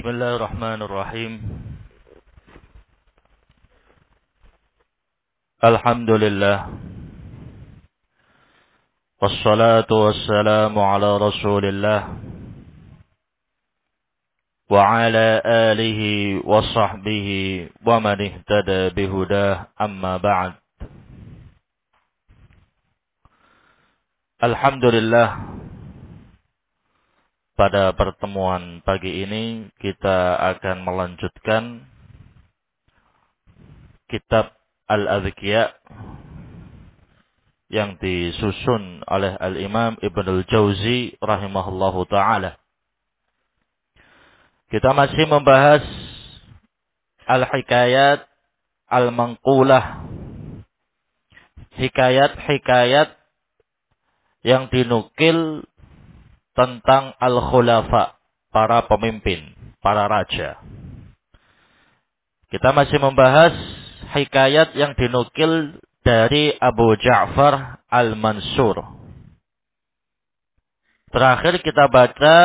Bismillahirrahmanirrahim. Alhamdulillah. Wassalatu wassalamu ala Rasulillah wa ala alihi wa sahbihi wa man ihtada bihudah, amma ba'd. Alhamdulillah, pada pertemuan pagi ini kita akan melanjutkan kitab Al-Adhkiya yang disusun oleh Al-Imam Ibnul Jauzi rahimahullahu ta'ala. Kita masih membahas Al-Hikayat Al-Manqulah, hikayat-hikayat yang dinukil tentang Al-Khulafa, para pemimpin, para raja. Kita masih membahas hikayat yang dinukil dari Abu Ja'far Al-Mansur. Terakhir kita baca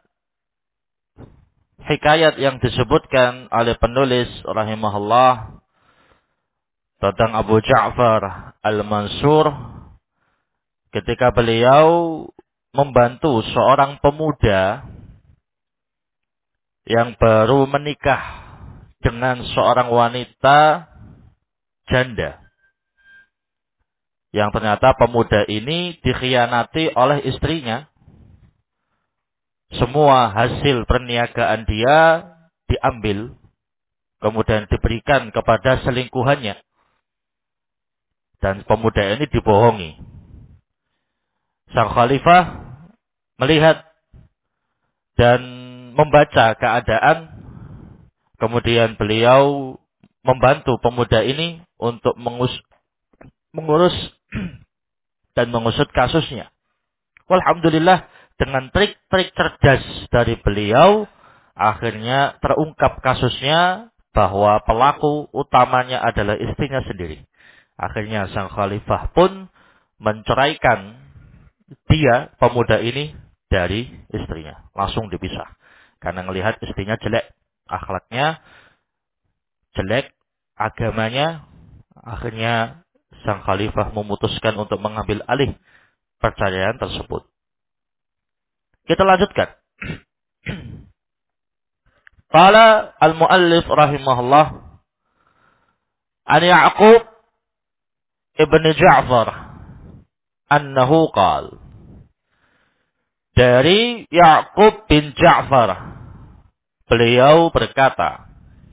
hikayat yang disebutkan oleh penulis rahimahullah tentang Abu Ja'far Al-Mansur ketika beliau membantu seorang pemuda yang baru menikah dengan seorang wanita janda, yang ternyata pemuda ini dikhianati oleh istrinya. Semua hasil perniagaan dia diambil, kemudian diberikan kepada selingkuhannya. Dan pemuda ini dibohongi. Sang khalifah melihat dan membaca keadaan, kemudian beliau membantu pemuda ini untuk mengurus dan mengusut kasusnya. Walhamdulillah, dengan trik-trik cerdas dari beliau, akhirnya terungkap kasusnya bahwa pelaku utamanya adalah istrinya sendiri. Akhirnya sang khalifah pun menceraikan dia, pemuda ini, dari istrinya. Langsung dipisah. Karena melihat istrinya jelek, akhlaknya jelek, agamanya. Akhirnya sang khalifah memutuskan untuk mengambil alih perceraian tersebut. Kita lanjutkan. Qala al-muallif rahimahullah an Ya'qub ibn Ja'far annahu qala, dari Ya'qub bin Ja'far, beliau berkata,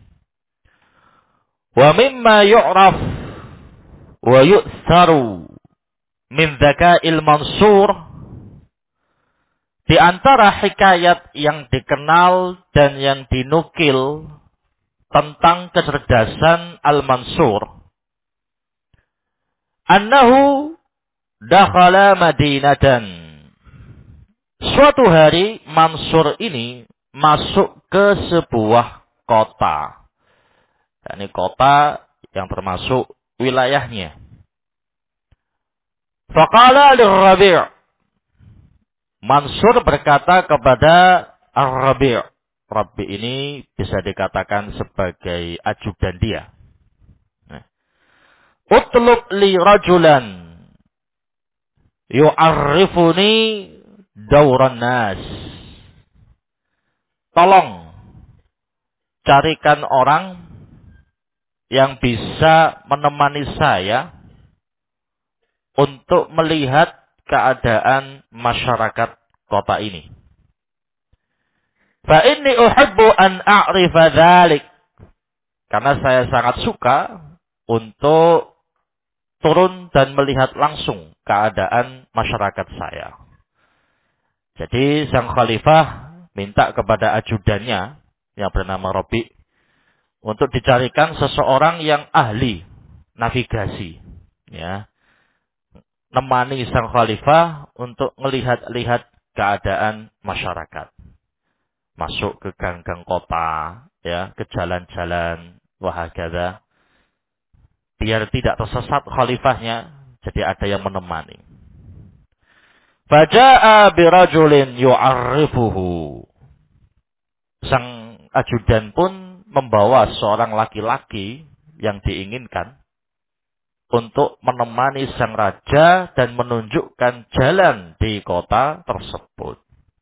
wa mimma yu'raf wa yu'tharu min dzaka'il Mansur, di antara hikayat yang dikenal dan yang dinukil tentang kecerdasan Al-Mansur, annahu dakhala Madinatan, suatu hari Mansur ini masuk ke sebuah kota. Ini kota yang termasuk wilayahnya. Faqala lir-Rabi', Mansur berkata kepada Ar-Rabi'. Rabi' ini bisa dikatakan sebagai ajudan dia. Utlub li rajulan yu'arrifuni dauran nas. Tolong carikan orang yang bisa menemani saya untuk melihat keadaan masyarakat kota ini. Fa inni uhibbu an a'rifa dzalik, karena saya sangat suka untuk turun dan melihat langsung keadaan masyarakat saya. Jadi sang khalifah minta kepada ajudannya yang bernama Rabi' untuk dicarikan seseorang yang ahli navigasi, ya, nemani sang khalifah untuk melihat-lihat keadaan masyarakat. Masuk ke gang-gang kota, ya, ke jalan-jalan, wahakadha. Biar tidak tersesat khalifahnya, jadi ada yang menemani. Faja'a birajulin yu'arrifuhu. Sang ajudan pun membawa seorang laki-laki yang diinginkan untuk menemani sang raja dan menunjukkan jalan di kota tersebut.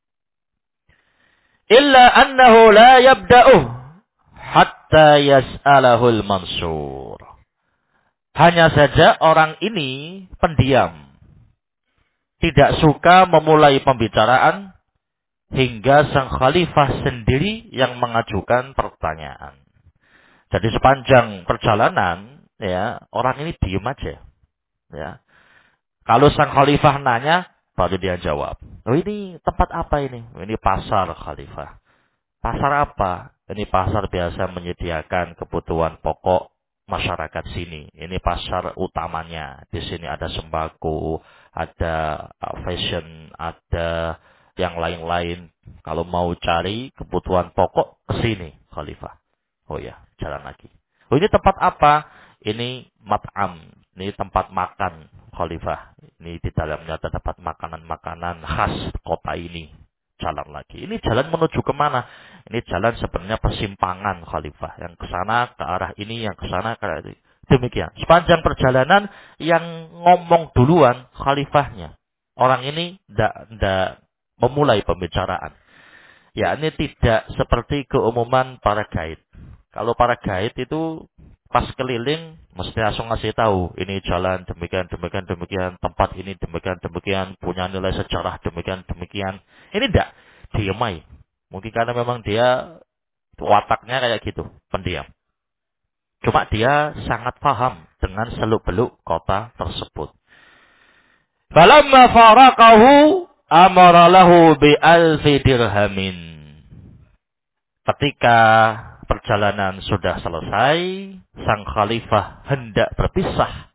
Illa annahu la yabda'uh hatta yas'alahul mansur. Hanya saja orang ini pendiam. Tidak suka memulai pembicaraan hingga sang khalifah sendiri yang mengajukan pertanyaan. Jadi sepanjang perjalanan, ya, orang ini diem aja. Ya. Kalau sang khalifah nanya, baru dia jawab. Oh, ini tempat apa ini? Ini pasar, khalifah. Pasar apa? Ini pasar biasa menyediakan kebutuhan pokok masyarakat sini. Ini pasar utamanya. Di sini ada sembako, ada fashion, ada yang lain-lain. Kalau mau cari kebutuhan pokok, ke sini, khalifah. Oh ya, jalan lagi. Oh, ini tempat apa? Ini mat'am. Ini tempat makan, khalifah. Ini di dalamnya terdapat makanan-makanan khas kota ini. Jalan lagi. Ini jalan menuju kemana? Ini jalan sebenarnya persimpangan, khalifah. Yang ke sana, ke arah ini, yang ke sana, ke arah ini. Demikian. Sepanjang perjalanan, yang ngomong duluan, khalifahnya. Orang ini tidak memulai pembicaraan. Ya, ini tidak seperti keumuman para guide. Kalau para guide itu pas keliling mesti langsung ngasih tahu ini jalan demikian demikian demikian, tempat ini demikian demikian, punya nilai sejarah demikian demikian. Ini tidak diamai. Mungkin karena memang dia wataknya kayak gitu, pendiam. Cuma dia sangat paham dengan seluk-beluk kota tersebut. Falamma faraqahu amara lahu bi alfi dirhamin. Ketika perjalanan sudah selesai, sang khalifah hendak berpisah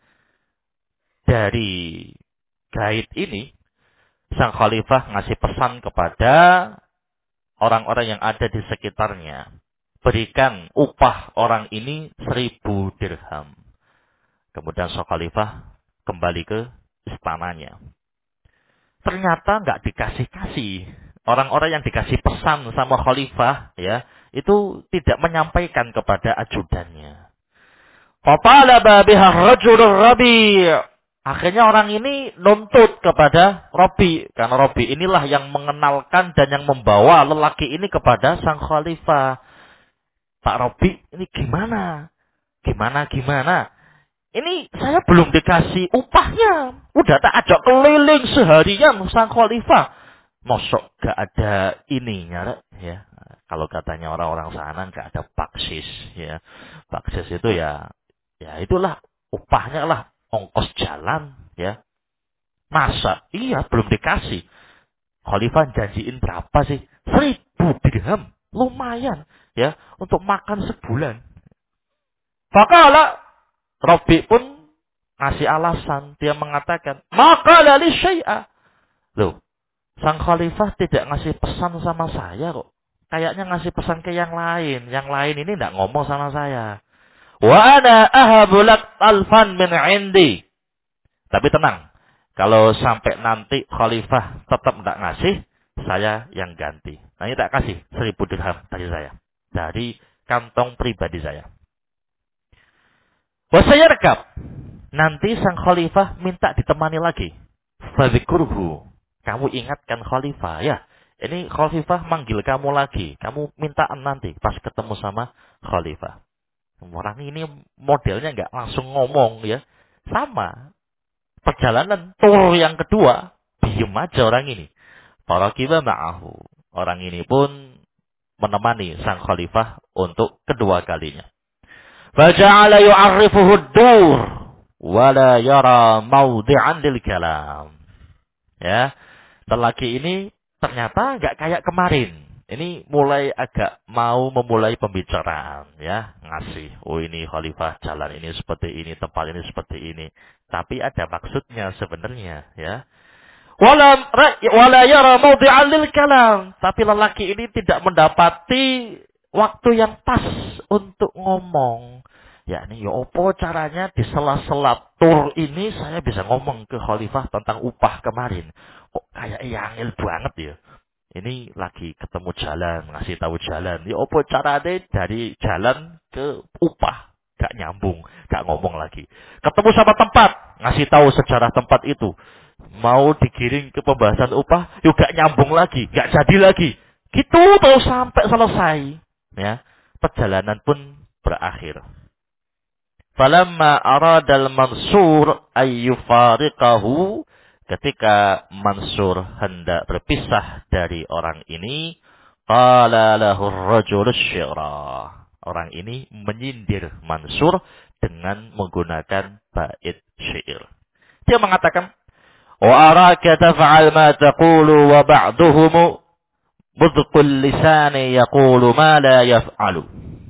dari gaib ini. Sang khalifah ngasih pesan kepada orang-orang yang ada di sekitarnya. Berikan upah orang ini 1.000 dirham. Kemudian sang khalifah kembali ke istananya. Ternyata nggak dikasih-kasih. Orang-orang yang dikasih pesan sama khalifah, ya, itu tidak menyampaikan kepada ajudannya. Fatalaba biha rajulur Rabi'. Akhirnya orang ini nuntut kepada Rabi', karena Rabi' inilah yang mengenalkan dan yang membawa lelaki ini kepada sang khalifah. Pak Rabi', ini gimana? Gimana? Ini saya belum dikasih upahnya. Udah tak ajak keliling seharian sang khalifah. Mosok gak ada ininya, ya. Kalau katanya orang-orang sana gak ada baksis, ya. Baksis itu ya itulah upahnya lah, ongkos jalan, ya. Masa? Iya, belum dikasih. Khalifah janjiin berapa sih? 1.000 dirham. Lumayan, ya, untuk makan sebulan. Faqala Rabi pun ngasih alasan. Dia mengatakan, maka lali syai'a. Loh, sang khalifah tidak ngasih pesan sama saya kok. Kayaknya ngasih pesan ke yang lain. Yang lain ini tidak ngomong sama saya. Wa ana ahabulak alfan min indi. Tapi tenang. Kalau sampai nanti khalifah tetap tidak ngasih, saya yang ganti. Nah, ini tak kasih 1.000 dirham dari saya. Dari kantong pribadi saya. Wasaya rekap. Nanti sang khalifah minta ditemani lagi. Fadhikurhu. Kamu ingatkan khalifah. Ya, ini khalifah manggil kamu lagi. Kamu minta nanti pas ketemu sama khalifah. Orang ini modelnya nggak langsung ngomong, ya. Sama. Perjalanan tur yang kedua. Diem aja orang ini. Farakiba ma'ahu. Orang ini pun menemani sang khalifah untuk kedua kalinya. Faja'ala yu'arrifuhu ad-dur wala yara mawdi'an lil kalam. Ya, lelaki ini ternyata enggak kayak kemarin. Ini mulai agak mau memulai pembicaraan, ya, ngasih. Oh, ini khalifah jalan ini seperti ini, tempat ini seperti ini. Tapi ada maksudnya sebenarnya, ya. Wala yara mawdi'an lil kalam. Tapi lelaki ini tidak mendapati waktu yang pas untuk ngomong. Ya, ini ya opo caranya di sela-sela tur ini saya bisa ngomong ke khalifah tentang upah kemarin. Kok kayak yangil banget ya. Ini lagi ketemu jalan, ngasih tahu jalan. Ya apa caranya dari jalan ke upah? Gak nyambung, gak ngomong lagi. Ketemu sama tempat, ngasih tahu sejarah tempat itu. Mau digiring ke pembahasan upah, yuk gak nyambung lagi, gak jadi lagi. Gitu terus sampai selesai. Ya, perjalanan pun berakhir. Falamma aradal Mansur ayyufariqahu, ketika Mansur hendak berpisah dari orang ini, qala lahu ar-rajul asy-syi'ra. Orang ini menyindir Mansur dengan menggunakan bait syair. Dia mengatakan, "Wa araka taf'al ma taqulu wa ba'duhum mudqul lisani yaqulu ma la yaf'alu."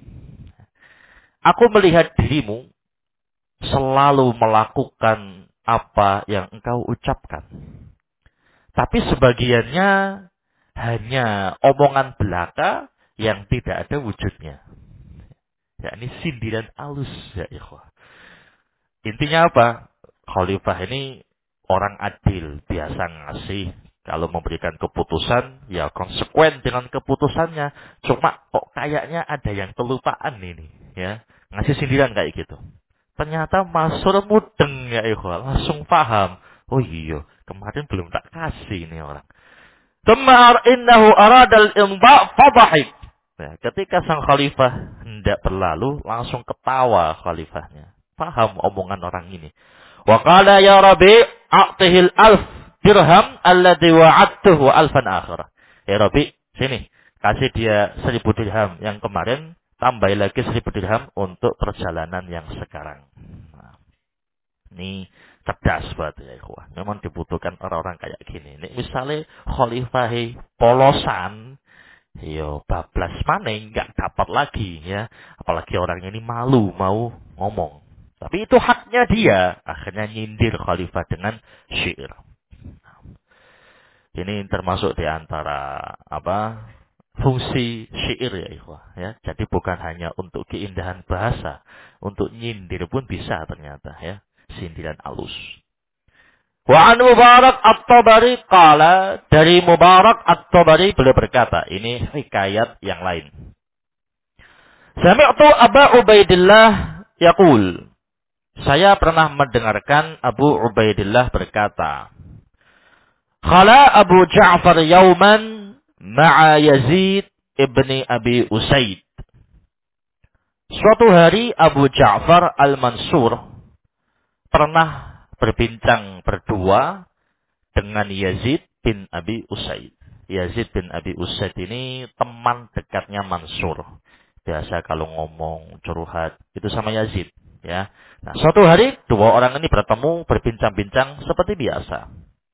Aku melihat dirimu selalu melakukan apa yang engkau ucapkan. Tapi sebagiannya hanya omongan belaka yang tidak ada wujudnya. Ya, ini sindiran halus ya ikhwah. Intinya apa? Khalifah ini orang adil, biasa ngasih. Kalau memberikan keputusan, ya konsekuen dengan keputusannya. Cuma kok kayaknya ada yang kelupaan ini. Ya, ngasih sindiran kayak gitu. Ternyata Mansur mudeng ya ikhwah, langsung paham. Oh iya, kemarin belum tak kasih ini orang. Tsumma innahu aradal imba' fadhahik. Nah, ketika sang khalifah hendak berlalu, langsung ketawa khalifahnya. Paham omongan orang ini. Wa qala ya Rabi' a'tihil alf dirham alladhi wa'adtuhu alfan akhirah. Ya Rabi', sini, kasih dia 1.000 dirham yang kemarin, tambah lagi 1.000 dirham untuk perjalanan yang sekarang. Nah, ini cerdas banget ya ikhwah. Memang dibutuhkan orang-orang kayak gini. Ini misalnya khalifah polosan, yo bablas maning nggak dapat lagi ya. Apalagi orangnya ini malu mau ngomong. Tapi itu haknya dia. Akhirnya nyindir khalifah dengan syair. Ini termasuk di antara fungsi syair ya ikhwah ya. Jadi bukan hanya untuk keindahan bahasa, untuk nyindir pun bisa ternyata ya. Sindiran alus. Wa an Mubarak At-Tabari qala, dari Mubarak At-Tabari beliau berkata, ini hikayat yang lain. Sami'tu Aba Ubaidillah yaqul, saya pernah mendengarkan Abu Ubaidillah berkata, khala Abu Ja'far yauman ma'a Yazid ibni Abi Usaid. Suatu hari Abu Ja'far Al-Mansur pernah berbincang berdua dengan Yazid bin Abi Usaid. Yazid bin Abi Usaid ini teman dekatnya Mansur. Biasa kalau ngomong curhat itu sama Yazid, ya. Nah, suatu hari dua orang ini bertemu berbincang-bincang seperti biasa.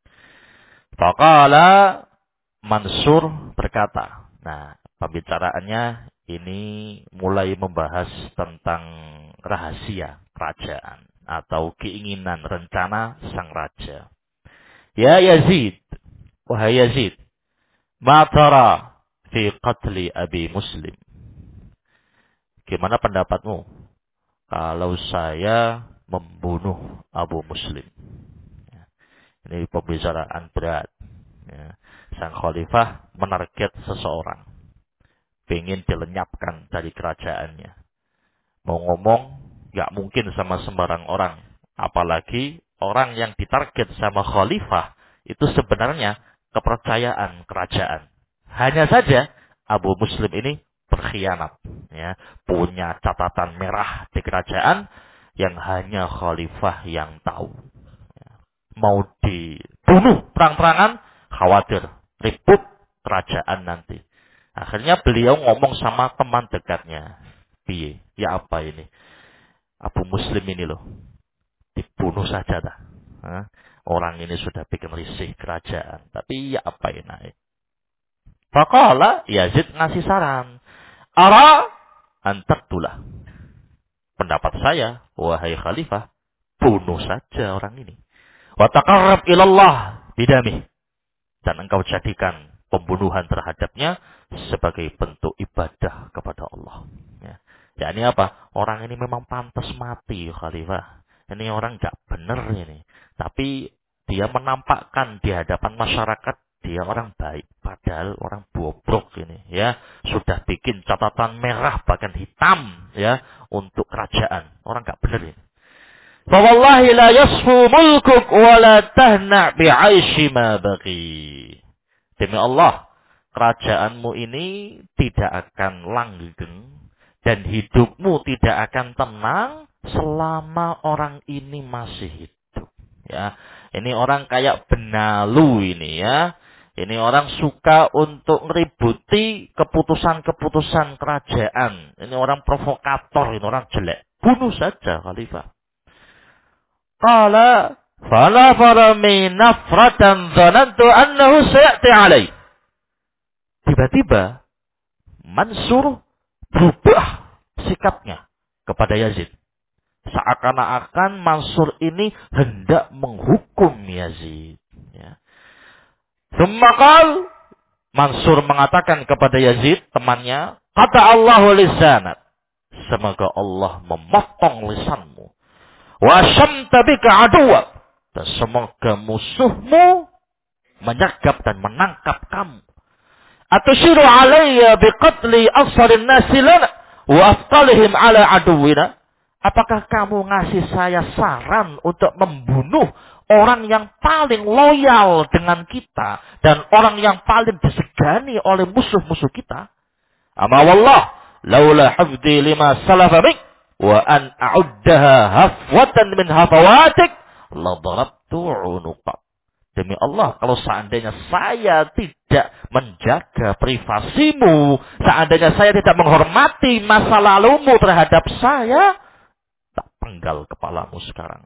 Faqala, Mansur berkata. Nah, pembicaraannya ini mulai membahas tentang rahasia kerajaan atau keinginan rencana sang raja. Ya Yazid, wahai Yazid, ma tara fi qatli Abi Muslim. Gimana pendapatmu kalau saya membunuh Abu Muslim? Ya, ini pembicaraan berat. Ya, sang khalifah menarget seseorang, ingin dilenyapkan dari kerajaannya. Mau ngomong, gak mungkin sama sembarang orang. Apalagi orang yang ditarget sama khalifah, itu sebenarnya kepercayaan kerajaan. Hanya saja, Abu Muslim ini berkhianat. Ya, punya catatan merah di kerajaan, yang hanya khalifah yang tahu. Ya, mau dibunuh terang-terangan, khawatir, ribut kerajaan nanti. Akhirnya beliau ngomong sama teman dekatnya. Piye? Ya apa ini? Abu Muslim ini loh. Dibunuh saja dah. Orang ini sudah bikin risih kerajaan. Tapi ya apa ini? Faqala, Yazid ngasih saran. Ara antaqtulah. Pendapat saya, wahai khalifah, bunuh saja orang ini. Wa taqarrab ilallah bidamih. Dan engkau jadikan pembunuhan terhadapnya sebagai bentuk ibadah kepada Allah. Ya ini apa? Orang ini memang pantas mati, khalifah. Ini orang gak benar ini. Tapi dia menampakkan di hadapan masyarakat dia orang baik, padahal orang bobrok ini ya, sudah bikin catatan merah bahkan hitam ya untuk kerajaan. Orang nggak benar ini. Fa wallahi la yasfu mulkuk wa la tahna bi'aishi ma baqi. Demi Allah, kerajaanmu ini tidak akan langgeng dan hidupmu tidak akan tenang selama orang ini masih hidup. Ya, ini orang kayak benalu ini ya. Ini orang suka untuk ngeributi keputusan-keputusan kerajaan. Ini orang provokator, ini orang jelek. Bunuh saja khalifah. Qala falafara min nafratan dhanantu annahu sayati alaih. Tiba-tiba Mansur berubah sikapnya kepada Yazid. Seakan-akan Mansur ini hendak menghukum Yazid. Ya. Semakal Mansur mengatakan kepada Yazid, temannya, kata Allahu lisanat. Semoga Allah memotong lisanmu. Wa syamta bika aduwak. Dan semoga musuhmu menyergap dan menangkap kamu. Atushiru alayya biqatli asharin nasi lana wa afqalihim ala aduwina. Apakah kamu ngasih saya saran untuk membunuh orang yang paling loyal dengan kita dan orang yang paling disegani oleh musuh-musuh kita? Ama wallah, laula hafdi lima salafa mik wa an a'uddaha hafwatan min hafawatik la darabtu 'unuqak. Demi Allah, kalau seandainya saya tidak menjaga privasimu, seandainya saya tidak menghormati masa lalumu terhadap saya, tak penggal kepalamu sekarang.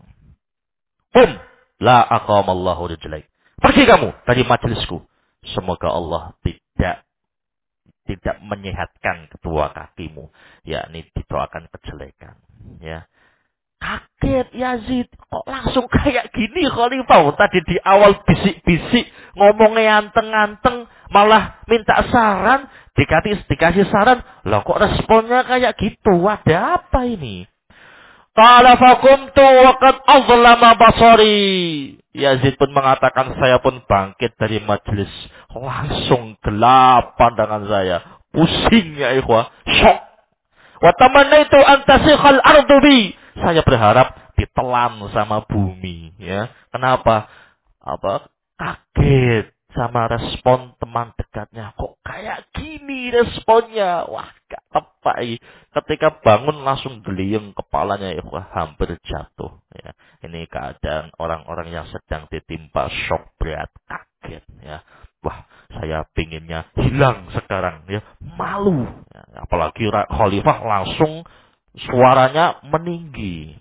La aqamallahu rijlaik. Pergi kamu dari majelisku. Semoga Allah tidak menyehatkan kedua kakimu, yakni didoakan kejelekan. Ya. Kaget Yazid, kok langsung kayak gini Khalifah? Tadi di awal bisik-bisik, ngomongnya anteng-anteng, malah minta saran, dikasih saran, loh kok responnya kayak gitu? Ada apa ini? Qala faqumtu wa qad azlama basari. Yazid pun mengatakan, saya pun bangkit dari majelis, langsung gelap pandangan saya. Pusing ya ikhwah, syok. Wa tamannaitu an tasikhal ardu bi. Saya berharap ditelan sama bumi, ya. Kenapa? Kaget sama respon teman dekatnya. Kok kayak gini responnya? Wah, gak tepat. Ketika bangun langsung geliyeng kepalanya, ya, wah, hampir jatuh, ya. Ini keadaan orang-orang yang sedang ditimpa shock berat, kaget, ya. Wah, saya pinginnya hilang sekarang, ya, malu. Ya, apalagi khalifah langsung suaranya meninggi.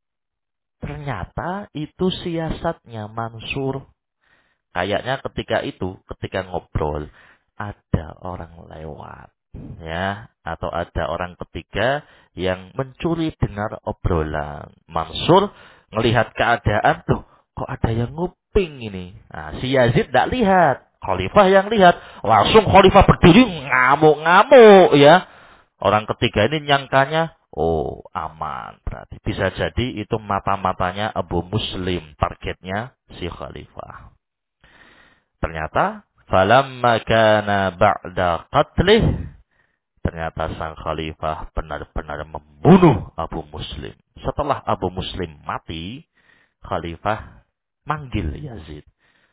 Ternyata itu siasatnya Mansur. Kayaknya ketika ngobrol, ada orang lewat. Ya, atau ada orang ketiga yang mencuri dengar obrolan. Mansur melihat keadaan, tuh, kok ada yang nguping ini. Nah, si Yazid tidak lihat. Khalifah yang lihat. Langsung Khalifah berdiri ngamuk-ngamuk, ya. Orang ketiga ini nyangkanya, oh aman. Berarti bisa jadi itu mata-matanya Abu Muslim. Targetnya si Khalifah. Ternyata, falamma kana ba'da qatlih. Ternyata sang Khalifah benar-benar membunuh Abu Muslim. Setelah Abu Muslim mati, Khalifah manggil Yazid.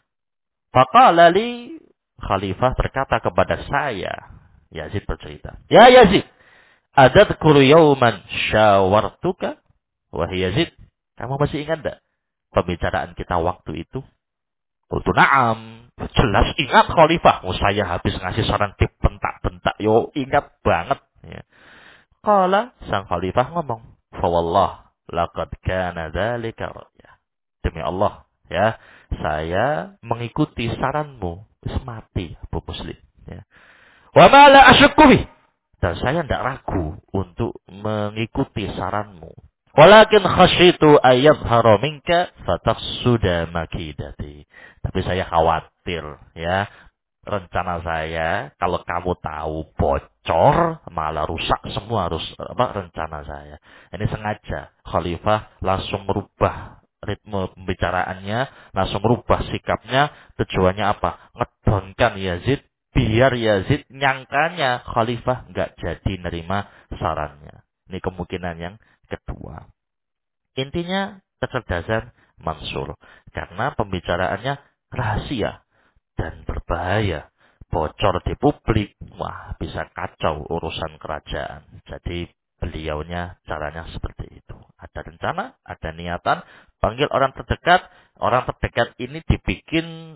Faqala li, Khalifah berkata kepada saya. Yazid bercerita. Ya Yazid. Adadkuru yawman syawartuka. Wahai Yazid, kamu masih ingat tak pembicaraan kita waktu itu? Qultu na'am. Jelas ingat Khalifah. Saya habis ngasih saran dibentak-bentak. Yo, ingat banget. Ya. Qala, sang Khalifah ngomong. Fawallah, laqad kana dzalika ra'ya. Demi Allah, ya, saya mengikuti saranmu. Wis mati Abu Muslim. Ya. Wa ma la asyukku bih. Dan saya tidak ragu untuk mengikuti saranmu. Walakin khasyitu ayyadhhara minka fatafsuda makidati. Tapi saya khawatir, ya, rencana saya kalau kamu tahu bocor malah rusak semua rencana saya. Ini sengaja Khalifah langsung merubah ritme pembicaraannya, langsung merubah sikapnya. Tujuannya apa? Ngedonkan Yazid, biar Yazid nyangkanya khalifah nggak jadi nerima sarannya. Ini kemungkinan yang kedua. Intinya kecerdasan Mansur. Karena pembicaraannya rahasia dan berbahaya. Bocor di publik, wah bisa kacau urusan kerajaan. Jadi beliaunya caranya seperti itu. Ada rencana, ada niatan, panggil orang terdekat ini dibikin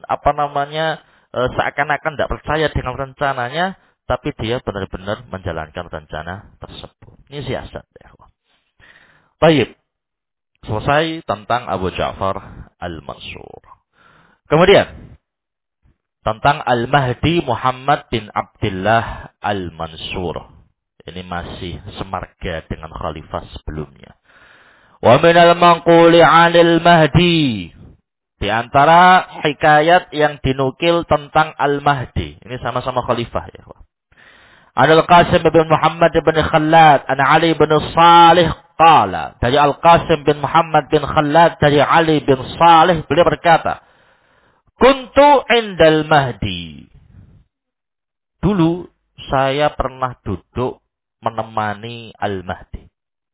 seakan-akan tidak percaya dengan rencananya, tapi dia benar-benar menjalankan rencana tersebut. Ini siasat ya. Baik, selesai tentang Abu Ja'far Al-Mansur. Kemudian tentang Al-Mahdi Muhammad bin Abdullah Al-Mansur. Ini masih semarga dengan khalifah sebelumnya. Wa minal manquli 'anil Mahdi. Di antara hikayat yang dinukil tentang Al-Mahdi. Ini sama-sama khalifah ya. Al-Qasim bin Muhammad bin Khallad, an Ali bin Salih qala. Dari Al-Qasim bin Muhammad bin Khallad, dari Ali bin Salih, beliau berkata, Kuntu indal Mahdi. Dulu saya pernah duduk menemani Al-Mahdi.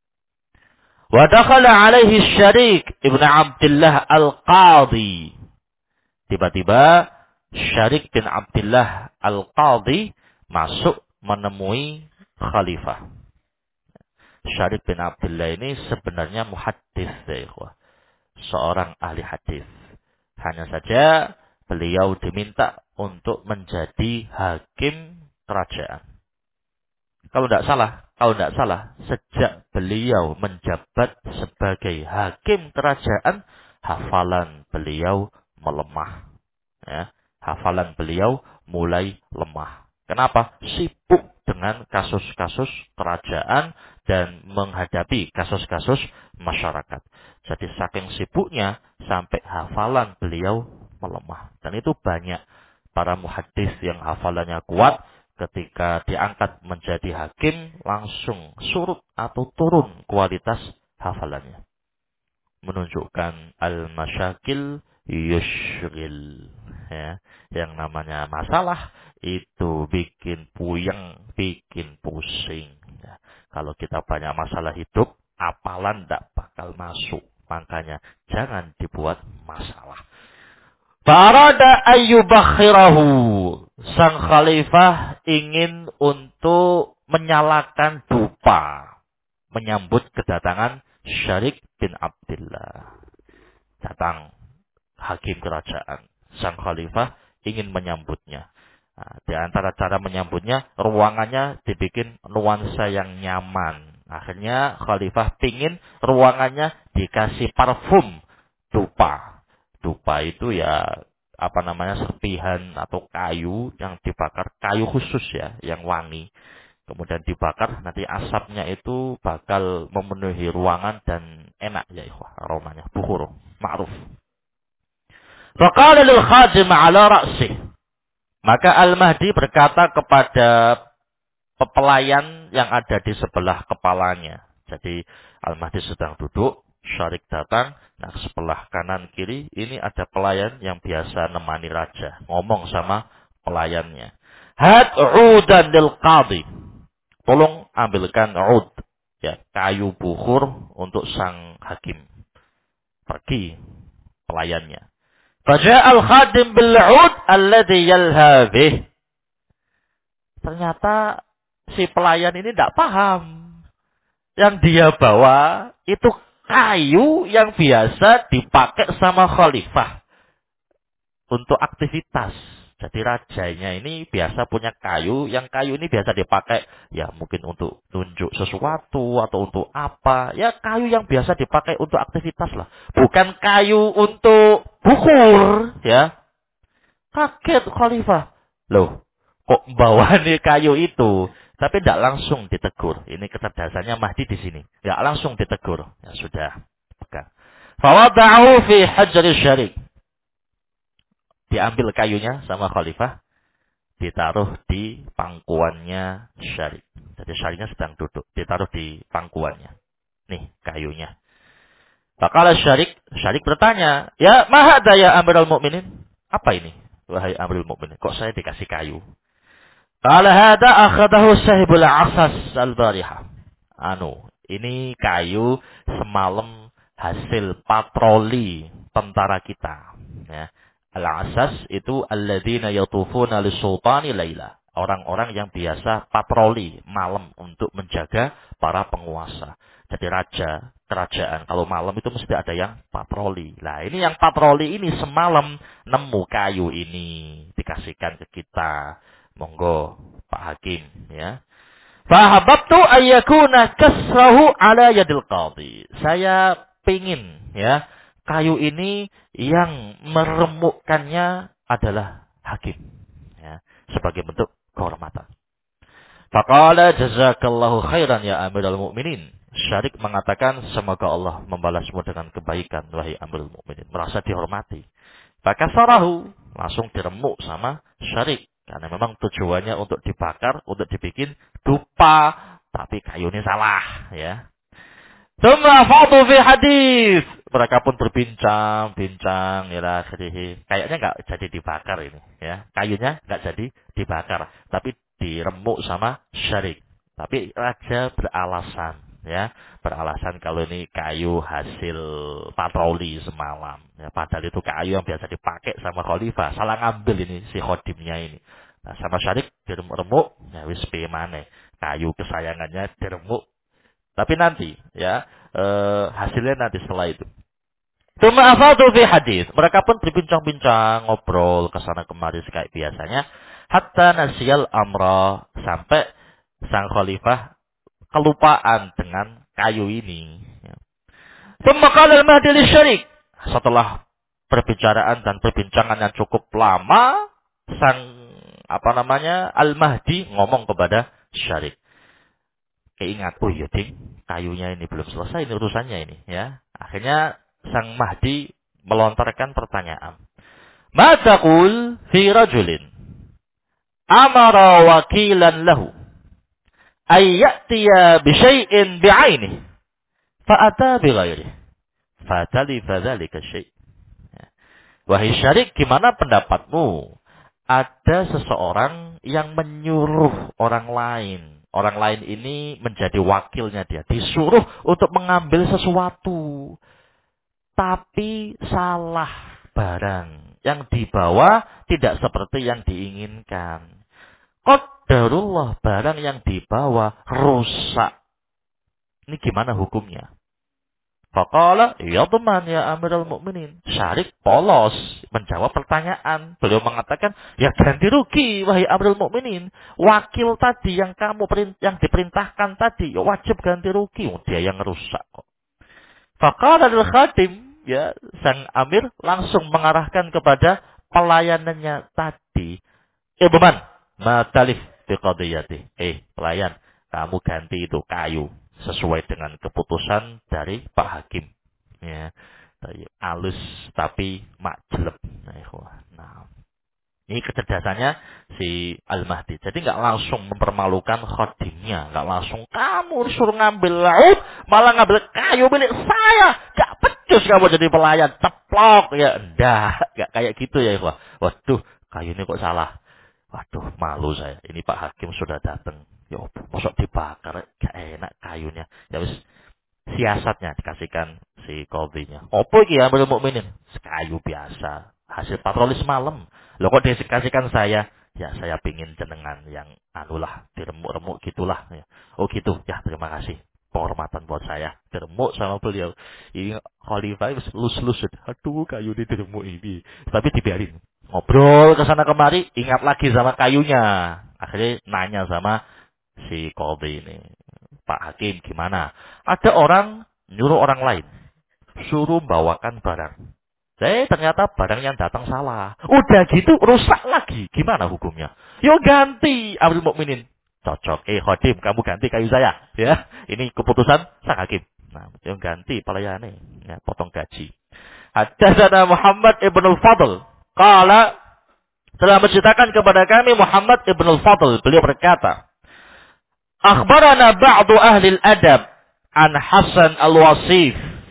Wa dakhala alaihi Syarik ibn Abdullah Al-Qadhi. Tiba-tiba Syarik bin Abdullah Al-Qadhi masuk menemui khalifah. Syarik bin Abdullah ini sebenarnya muhaddits, seorang ahli hadis. Hanya saja beliau diminta untuk menjadi hakim kerajaan. Kalau tidak salah, sejak beliau menjabat sebagai hakim kerajaan, hafalan beliau melemah. Ya, hafalan beliau mulai lemah. Kenapa? Sibuk dengan kasus-kasus kerajaan dan menghadapi kasus-kasus masyarakat. Jadi saking sibuknya sampai hafalan beliau melemah. Dan itu banyak para muhaddis yang hafalannya kuat ketika diangkat menjadi hakim langsung surut atau turun kualitas hafalannya. Menunjukkan al-masyakil yushghil. Ya, yang namanya masalah itu bikin puyeng, bikin pusing. Ya, kalau kita banyak masalah hidup, apalan tidak bakal masuk. Makanya jangan dibuat masalah. Farada ayyubakhirahu. Sang khalifah ingin untuk menyalakan dupa menyambut kedatangan Syarik bin Abdullah. Datang hakim kerajaan. Sang khalifah ingin menyambutnya. Nah, di antara cara menyambutnya, ruangannya dibikin nuansa yang nyaman. Akhirnya khalifah pingin ruangannya dikasih parfum dupa. Dupa itu ya serpihan atau kayu yang dibakar, kayu khusus ya, yang wangi. Kemudian dibakar, nanti asapnya itu bakal memenuhi ruangan dan enak ya ikhwah, aromanya. Bukhur, ma'ruf. Faqala lil khadim ala ra'sih. Maka Al-Mahdi berkata kepada pelayan yang ada di sebelah kepalanya. Jadi Al-Mahdi sedang duduk, Syarik datang, nah sebelah kanan kiri ini ada pelayan yang biasa nemani raja. Ngomong sama pelayannya. Had udan lil qadhi. Tolong ambilkan ud, ya, kayu bukhur untuk sang hakim. Pergi pelayannya. Faja'al khadim bil 'ud alladhi yalha bih. Ternyata si pelayan ini tidak paham. Yang dia bawa itu kayu yang biasa dipakai sama khalifah untuk aktivitas. Jadi rajanya ini biasa punya kayu, yang kayu ini biasa dipakai ya mungkin untuk tunjuk sesuatu atau untuk apa. Ya kayu yang biasa dipakai untuk aktivitas lah. Bukan kayu untuk bukur, ya. Kaget khalifah. Loh, kok bawa nih kayu itu? Tapi tidak langsung ditegur. Ini kecerdasannya Mahdi di sini. Tidak langsung ditegur. Ya sudah, pegang. Fawada'u fi hajri syarik. Diambil kayunya sama khalifah, ditaruh di pangkuannya Syarik. Jadi Syariknya sedang duduk, ditaruh di pangkuannya. Nih kayunya. Faqala Syarik bertanya, "Ya, ma hadza ya Amirul Mukminin?" Apa ini? Wahai Amirul Mukminin, kok saya dikasih kayu? Qala hadza akhadahu sahibul asas al-barihah. Ini kayu semalam hasil patroli tentara kita. Ya. Al-asas itu alladzina yatufuna lis-sultani laila. Orang-orang yang biasa patroli malam untuk menjaga para penguasa. Jadi raja, kerajaan. Kalau malam itu mesti ada yang patroli. Nah, ini yang patroli ini semalam nemu kayu ini. Dikasihkan ke kita. Monggo, Pak Hakim. Ya. Fahabbtu ayyakuna kasrahu ala yadil qadhi. Saya pingin ya kayu ini yang meremukkannya adalah hakim ya sebagai bentuk kehormatan. Faqala jazakallahu khairan ya Amirul Mukminin. Syarik mengatakan semoga Allah membalasmu dengan kebaikan wahai Amirul Mukminin. Merasa dihormati. Fakasarahu langsung diremuk sama Syarik. Karena memang tujuannya untuk dibakar, untuk dibikin dupa. Tapi kayunya salah. Ya. Tsumma fadu fi hadis. Mereka pun berbincang-bincang. Ya, kayaknya nggak jadi dibakar ini. Ya. Kayunya nggak jadi dibakar. Tapi diremuk sama Syarik. Tapi raja beralasan. Ya, beralasan kalau ini kayu hasil patroli semalam. Ya, padahal itu kayu yang biasa dipakai sama khalifah. Salah ngambil ini si khodimnya ini. Nah, sama Syarik diremuk, ya wis piye maneh. Kayu kesayangannya diremuk. Tapi nanti, ya hasilnya nanti setelah itu. Tsumma afadu fi hadis. Mereka pun berbincang-bincang, ngobrol kesana kemari kayak biasanya. Hatta nasyal amra, sampai sang khalifah kelupaan dengan kayu ini. Tsumma qala al-Mahdi li Syarik. Setelah perbicaraan dan perbincangan yang cukup lama, sang Al-Mahdi ngomong kepada Syarik. Keingat, oh iya ding, kayunya ini belum selesai ini urusannya ini ya. Akhirnya sang Mahdi melontarkan pertanyaan. Ma taqul fi rajulin amara wakilan lahu ay ya'tiya bi syai'in bi'ainihi fa ata bi ghairihi fatali fadzalika syai'. Wahai Syarik, gimana pendapatmu? Ada seseorang yang menyuruh orang lain. Orang lain ini menjadi wakilnya dia. Disuruh untuk mengambil sesuatu. Tapi salah barang. Yang dibawa tidak seperti yang diinginkan. Qadarullah, barang yang dibawa rusak. Ini gimana hukumnya? Faqala, ya teman ya Amirul Mukminin. Syarik polos menjawab pertanyaan. Beliau mengatakan, ya ganti rugi wahai Amirul Mukminin. Wakil tadi yang yang diperintahkan tadi, ya wajib ganti rugi. Dia yang rusak kok. Faqala lil khadim, ya sang Amir langsung mengarahkan kepada pelayanannya tadi. Beman, matalif biqadiyati. Pelayan, kamu ganti itu kayu sesuai dengan keputusan dari Pak Hakim. Ya, halus tapi makjeleb. Nah, ini kecerdasannya si Al-Mahdi. Jadi nggak langsung mempermalukan khodimnya, nggak langsung kamu disuruh ngambil laut, malah ngambil kayu milik saya. Nggak becus kamu jadi pelayan, ceplok ya. Nggak kayak gitu ya, ikhwah. Waduh, kayu ini kok salah. Waduh, malu saya. Ini Pak Hakim sudah datang. Ya, masuk dibakar, gak enak kayunya. Ya wis, siasatnya dikasihkan si qadhinya. Apa iki ya Amirul Mukminin? Kayu biasa, hasil patroli semalam. Loh kok dikasihkan saya? Ya saya pingin jenengan yang diremuk-remuk gitulah. Ya. Oh gitu, ya terima kasih. Penghormatan buat saya. Diremuk sama beliau. Ini khalifah lus-lus. Aduh, kayu ini diremuk ini. Tapi dibiarin. Ngobrol ke sana kemari, ingat lagi sama kayunya. Akhirnya nanya sama si qadhi ini. Pak Hakim gimana? Ada orang nyuruh orang lain. Suruh bawakan barang. Ternyata barang yang datang salah. Udah gitu rusak lagi. Gimana hukumnya? Yo ganti Amirul Mukminin. Cocok. Khadim, kamu ganti kayu saya. Ya, ini keputusan sang hakim. Nah, yo ganti pelayannya. Ya, potong gaji. Hadatsana Muhammad ibnul Fadl. Qala, telah menceritakan kepada kami Muhammad ibnul Fadl. Beliau berkata, akhbarana ba'du ahli al-adab an Hasan al-Wasif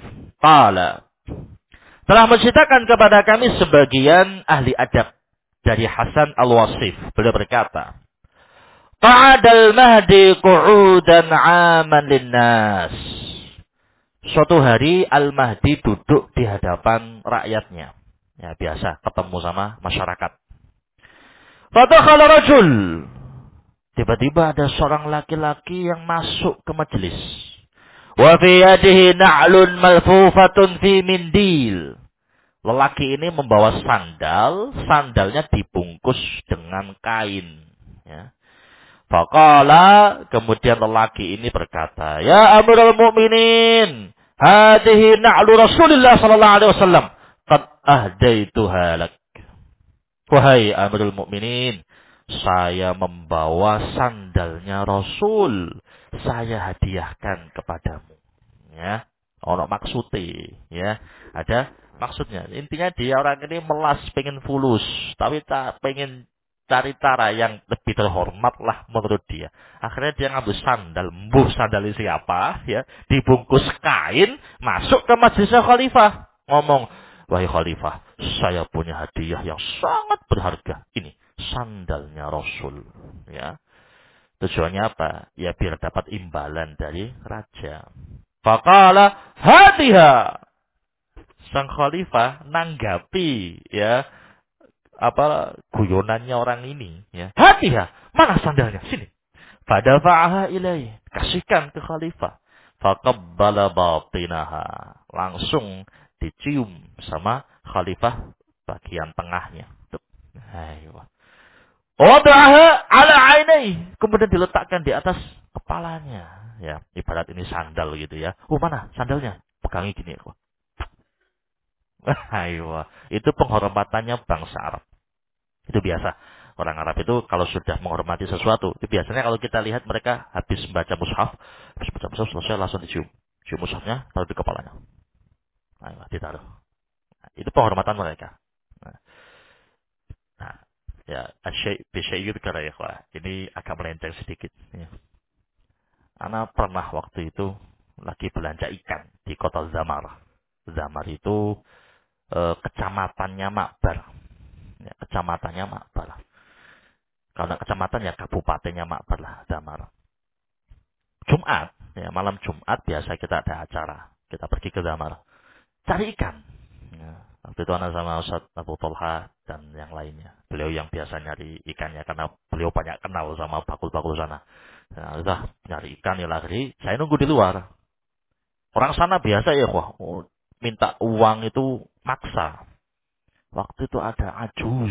Qala. Telah menceritakan kepada kami sebagian ahli adab dari Hasan Al-Wasif. Beliau berkata, Qa'adal Mahdi qu'udan 'aman linnas. Suatu hari Al-Mahdi duduk di hadapan rakyatnya. Ya, biasa ketemu sama masyarakat. Fadakhala rajul. Tiba-tiba ada seorang laki-laki yang masuk ke majelis. Wa fi yadihi na'lun malfufatun fi mindil. Lelaki ini membawa sandal, sandalnya dibungkus dengan kain. Ya. Faqala, kemudian lelaki ini berkata, Ya Amirul Mukminin, hadhihi na'lu Rasulillah sallallahu alaihi wasallam, qad ahdaituha lak. Wahai Amirul Mukminin, saya membawa sandalnya Rasul, saya hadiahkan kepadamu. Ya, ono maksudnya, ya, ada maksudnya. Intinya dia orang ini melas, pengen fulus, tapi tak pengen cari cara yang lebih terhormat lah menurut dia. Akhirnya dia ngambil sandal, sandal siapa, ya, dibungkus kain, masuk ke majelisnya khalifah, ngomong, wahai khalifah, saya punya hadiah yang sangat berharga. Ini sandalnya Rasul, ya. Tujuannya apa? Ya biar dapat imbalan dari raja. Faqala hadiha. Sang khalifah nanggapi, ya, apa guyonannya orang ini, ya. Hadiha, mana sandalnya? Sini. Fadafa'aha ilaih, kasihkan ke khalifah. Faqabbala batinaha, langsung dicium sama khalifah bagian tengahnya. Ayo. Wada'aha ala ainai, kemudian diletakkan di atas kepalanya. Ya, ibarat ini sandal gitu ya. Oh, mana sandalnya? Pegangi gini kok. Ayo, itu penghormatannya bangsa Arab. Itu biasa. Orang Arab itu kalau sudah menghormati sesuatu, itu biasanya kalau kita lihat mereka habis baca mushaf selesai langsung dicium. Cium mushafnya, taruh di kepalanya. Ayo, ditaruh. Nah, itu penghormatan mereka. Nah, ya, asyai karena ya, ini agak melenceng sedikit. Ya. Ana pernah waktu itu lagi belanja ikan di kota Zamar. Zamar itu kecamatannya Makbar. Ya, kecamatannya Makbar. Kalau kecamatan ya kabupatennya Makbar lah, Zamar. Jumat, ya, malam Jumat biasa kita ada acara. Kita pergi ke Zamar. Cari ikan. Ya, waktu itu anak sama Ustaz Abu Tolha dan yang lainnya. Beliau yang biasa nyari ikannya karena beliau banyak kenal sama bakul-bakul sana. Nah, udah nyari ikan ya lagi. Saya nunggu di luar. Orang sana biasa ya, minta uang itu maksa. Waktu itu ada ajuz.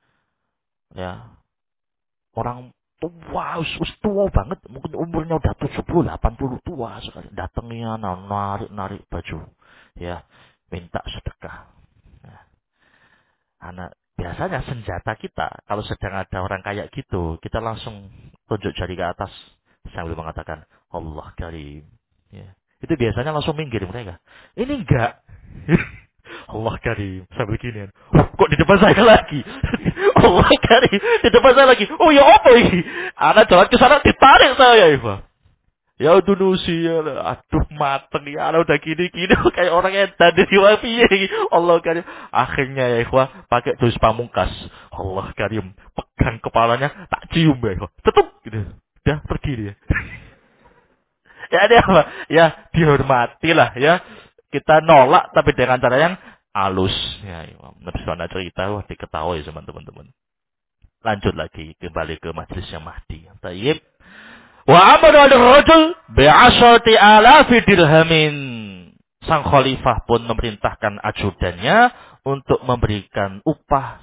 Ya. Orang tua, tua banget. Mungkin umurnya udah 70, 80 tua sekali. Datangnya narik baju. Ya. Minta sedekah. Ya. Anak, biasanya senjata kita, kalau sedang ada orang kayak gitu, kita langsung tunjuk jari ke atas. Sambil mengatakan, Allah Karim. Ya. Itu biasanya langsung minggir mereka. Ini enggak. Allah Karim. Sambil ginian. Kok di depan saya lagi? Allah Karim. Di depan saya lagi. Oh ya apa ini? Anak jalan ke sana ditarik saya. Ibu. Ya Indonesia lah. Aduh mateng ya. Anak udah gini-gini. Kayak orang yang tadi di wafi. Allah Karim. Akhirnya ya ikhwah. Pakai dus pamungkas. Allah Karim. Pegang kepalanya. Tak cium ya ikhwah. Tutup. Gitu. Udah pergi dia. Ya dia apa? Ya dihormatilah ya. Kita nolak tapi dengan cara yang halus. Ya, Nabi Sallallahu cerita wah diketahui sama teman-teman. Lanjut lagi kembali ke majelisnya Mahdi. Tayyib. Wa amara ar-rajul bi'asharati alafi dirhamin. Sang khalifah pun memerintahkan ajudannya untuk memberikan upah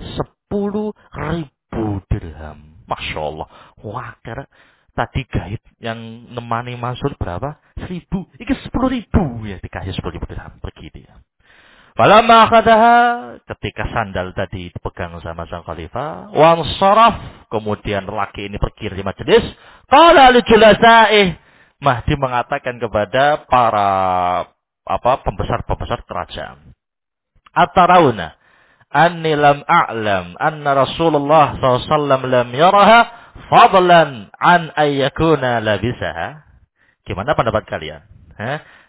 10.000 dirham. Masya Allah. Wah, kira tadi gaib yang nemani Mansur berapa? 1.000. Ini 10.000 ya dikasih 10.000 dirham. Pergi dia. Falamma akhadaha, ketika sandal tadi dipegang sama sang khalifah, wansaraf, kemudian lelaki ini pergi dari majelis, qala li julasaih, Mahdi mengatakan kepada para pembesar-pembesar kerajaan, Atarauna anni lam a'lam anna Rasulullah SAW lam yaraha fadlan an ayyakuna labisaha. Gimana pendapat kalian?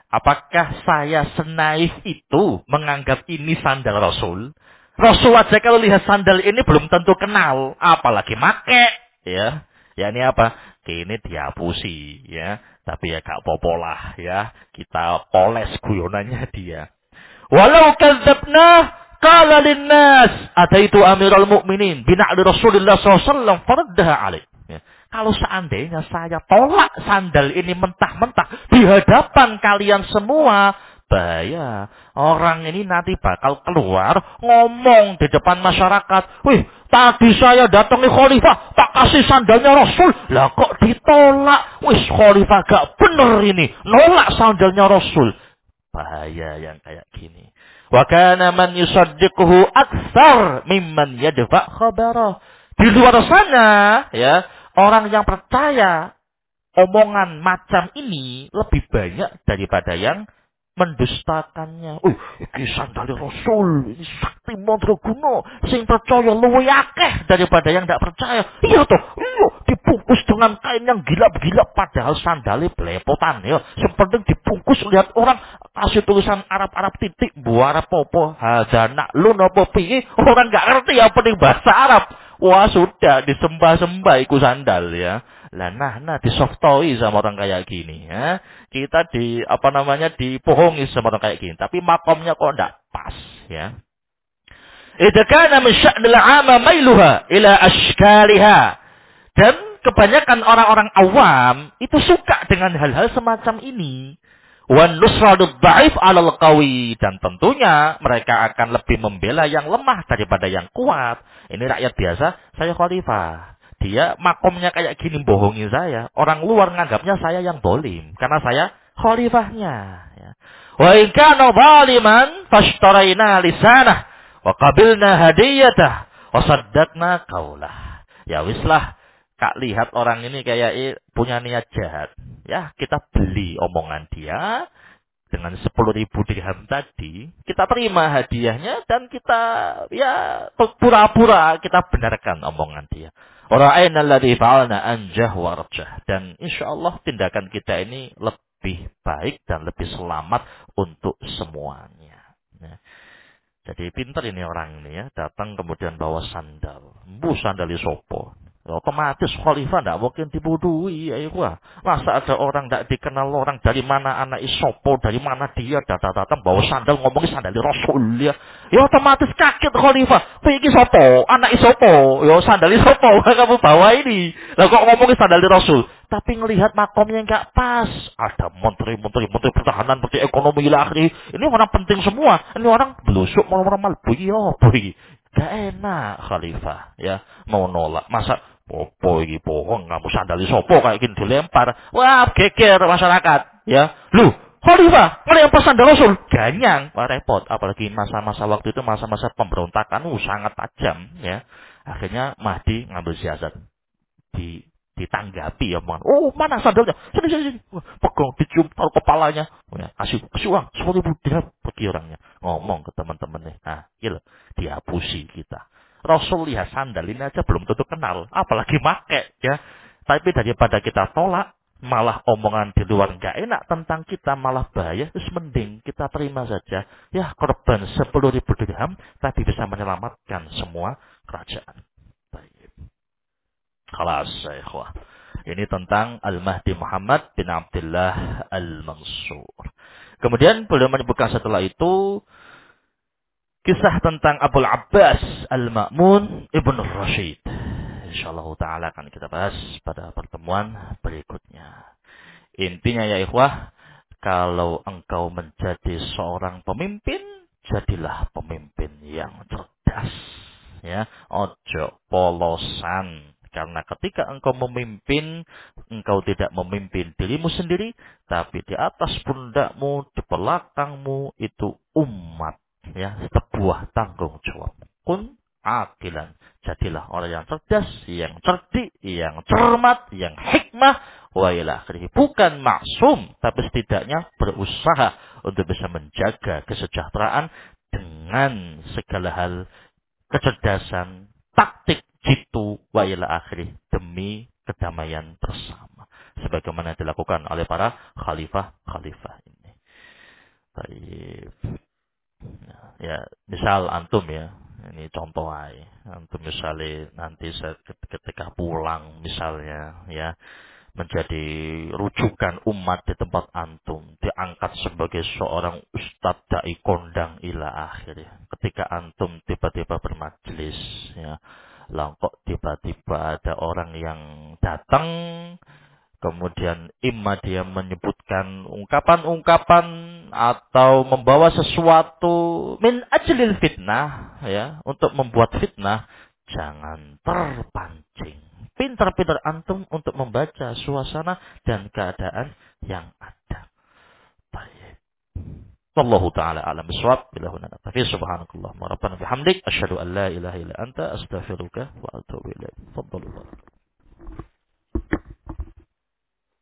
Apakah saya senaif itu menganggap ini sandal Rasul? Rasul aja kalau lihat sandal ini belum tentu kenal, apalagi make, ya. Ya ini apa? Kini dihapusi, ya. Tapi ya gak apa-apa lah, ya. Kita poles guyonannya dia. Walau kadzabna qala linnas ataitu amirul mukminin bina'li Rasulillah sallallahu alaihi wasallam faraddaha alaih. Ya. Kalau seandainya saya tolak sandal ini mentah-mentah di hadapan kalian semua, bahaya. Orang ini nanti bakal keluar ngomong di depan masyarakat. Wih, tadi saya datangi khalifah, tak kasih sandalnya Rasul. Lah kok ditolak? Wih, khalifah gak bener ini. Nolak sandalnya Rasul. Bahaya yang kayak gini. Wa kana man yusaddiquhu aktsar mimman yadfa khabara. Di luar sana, ya, orang yang percaya omongan macam ini lebih banyak daripada yang mendustakannya. Iki sandal Rasul, ini sakti mandraguna. Sing percaya luwih akeh daripada yang tidak percaya. Iya toh, iya dibungkus dengan kain yang gilap-gilap padahal sandalnya belepotan ya. Sepenting dibungkus lihat orang kasih tulisan Arab-Arab titik buara popo hazana lu nopo piye, orang nggak ngerti apa nih bahasa Arab. Wah sudah disembah-sembah iku sandal ya. Lah nah disoftoi sama orang kayak gini ya. Kita dibohongi sama orang kayak gini, tapi makomnya kok ndak pas ya. Idza kana min sya'nil 'ama mailuha ila ashkaliha. Dan kebanyakan orang-orang awam itu suka dengan hal-hal semacam ini. Wan nusradud dha'if 'alal qawi, dan tentunya mereka akan lebih membela yang lemah daripada yang kuat. Ini rakyat biasa, saya khalifah. Dia makomnya kayak gini bohongi saya. Orang luar nganggapnya saya yang dolim karena saya khalifahnya. Ya. Wa in kana zaliman fashtaraina lisanah wa qabilna hadiyatah wa saddaqna qaulah. Ya wislah, Kak lihat orang ini kayak punya niat jahat. Ya, kita beli omongan dia dengan 10.000 dirham tadi, kita terima hadiahnya dan kita ya pura-pura kita benarkan omongan dia. Ra'ayna alladhi fa'alna anjah warjah, dan insyaallah tindakan kita ini lebih baik dan lebih selamat untuk semuanya. Ya. Jadi pintar ini orang ini ya, datang kemudian bawa sandal. Sandali sopo. Otomatis khalifah tidak mungkin dibodohi. Ya, masa ada orang tidak dikenal orang dari mana anak isopo, dari mana dia datang bawa sandal ngomongin sandali Rasul ya. Ya otomatis kaget khalifah. Iki sopo, anak isopo, ya sandali sopo kamu bawa ini. Lah kok ngomongin sandali Rasul? Tapi ngelihat makomnya nggak pas. Ada menteri pertahanan, menteri ekonomi akhir. Ini orang penting semua. Ini orang belusuk mau malbui ya, boy. Gak enak khalifah ya, mau nolak. Masa popo iki bohong, kamu sandali sopo kayak gini dilempar. Wah, geger masyarakat ya. Lu khalifah ngelempar sandal Rasul, ganyang. Wah, repot. Apalagi masa-masa waktu itu masa-masa pemberontakan sangat tajam ya. Akhirnya Mahdi ngambil siasat. Ditanggapi ya, mana sandalnya? Sini. Pegang, dicium taruh kepalanya. Ya, kasih uang 10.000 dirham, pergi orangnya. Ngomong ke teman-temannya. Nah, gila, dihapusi kita. Rasul lihat sandal ini aja belum tentu kenal, apalagi make ya. Tapi daripada kita tolak, malah omongan di luar nggak enak tentang kita, malah bahaya. Terus mending kita terima saja. Ya, korban 10.000 dirham, tapi bisa menyelamatkan semua kerajaan. Khalas, ikhwah. Ini tentang Al-Mahdi Muhammad bin Abdullah Al-Mansur. Kemudian beliau menyebutkan setelah itu kisah tentang Abul Abbas Al-Ma'mun Ibn Rashid. InsyaAllah ta'ala akan kita bahas pada pertemuan berikutnya. Intinya ya ikhwah, kalau engkau menjadi seorang pemimpin, jadilah pemimpin yang cerdas. Ya, ojo polosan. Karena ketika engkau memimpin, engkau tidak memimpin dirimu sendiri, tapi di atas pundakmu, di belakangmu itu umat, ya, sebuah tanggung jawab. Kun akilan, jadilah orang yang cerdas, yang cerdik, yang cermat, yang hikmah, wa ila akhirih. Bukan maksum, tapi setidaknya berusaha untuk bisa menjaga kesejahteraan dengan segala hal kecerdasan, taktik, jitu, wa ila akhirih, demi kedamaian bersama. Sebagaimana dilakukan oleh para khalifah-khalifah ini. Baik. Ya, misal antum ya, ini contoh aja. Antum misalnya nanti ketika pulang misalnya ya, menjadi rujukan umat di tempat antum, diangkat sebagai seorang ustadz dai kondang ila akhir ya. Ketika antum tiba-tiba bermajelis ya, lah kok tiba-tiba ada orang yang datang, kemudian imma dia menyebutkan ungkapan-ungkapan atau membawa sesuatu min ajlil fitnah ya, untuk membuat fitnah, jangan terpancing. Pintar-pintar antum untuk membaca suasana dan keadaan yang ada. Baik. Wallahu taala alam bisawab. Bilahuna natafi subhanakallah wa rabbana bihamdik asyhadu an la ilaha illa anta astaghfiruka wa atubu ilaik. Fadhlu.